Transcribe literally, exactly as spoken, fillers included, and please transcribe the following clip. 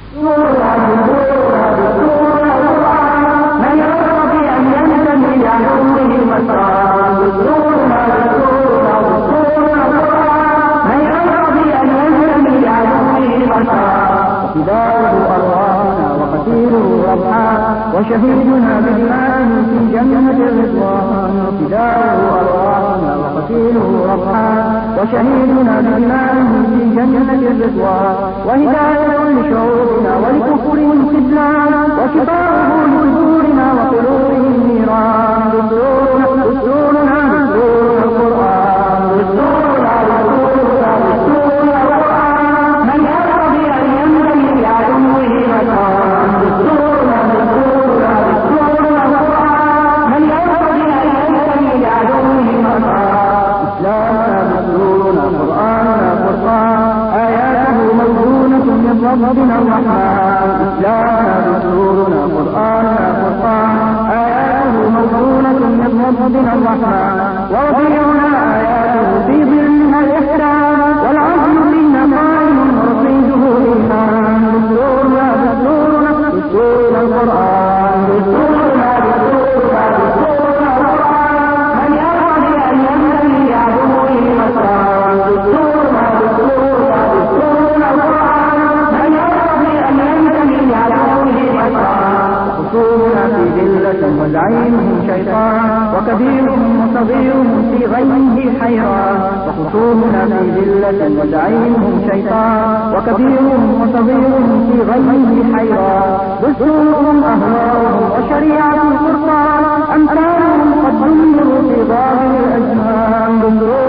من يرضى أن ينتمي لعدوه مسار دستورنا دستورنا دستورنا من يرضى أن ينتمي لعدوه مسار فداؤه أرواحنا وقتيله ربحان وشهيدنا بدمائه في جنة الرضوان فداؤه أرواحنا وقتيله ربحان وشهيدنا بدمائه في جنة الرضوان وهداية لشعوبنا ولكفرهم خذلان وشفاؤه لصدورنا وقلوبهم نيران دستورنا دستورنا دستورنا القرآن دستورنا دستورنا دستورنا القرآن من يرضى أن ينتمي لعدوه مسار دستورنا دستورنا دستورنا القرآن من يرضى أن ينتمي لعدوه مسار إسلامنا دستورنا قرآننا فرقان آياته موزونة من ربنا الرحمن إسلامنا دستورنا قرآننا فرقان آياته موزونة من ربنا الرحمن وربيعنا آياته في ظلها الإحسان والعزم فينا قائم ورصيده إيمان دستورنا دستورنا دستورنا القرآن دستورنا دستورنا دستورنا القرآن من يرضى أن ينتمي لعدوه مسار دستورنا دستورنا دستورنا القرآن من يرضى أن ينتمي لعدوه مسار خصومنا في ذلة وزعيمهم شيطان وكبيرهم وصغيرهم في غيه حيران وخصومنا في ذلة وزعيمهم شيطان وكبيرهم وصغيرهم في غيه حيران دستورهم أهواؤهم وشريعة القرآن أمثالهم قد دمروا في ظاهر الأزمان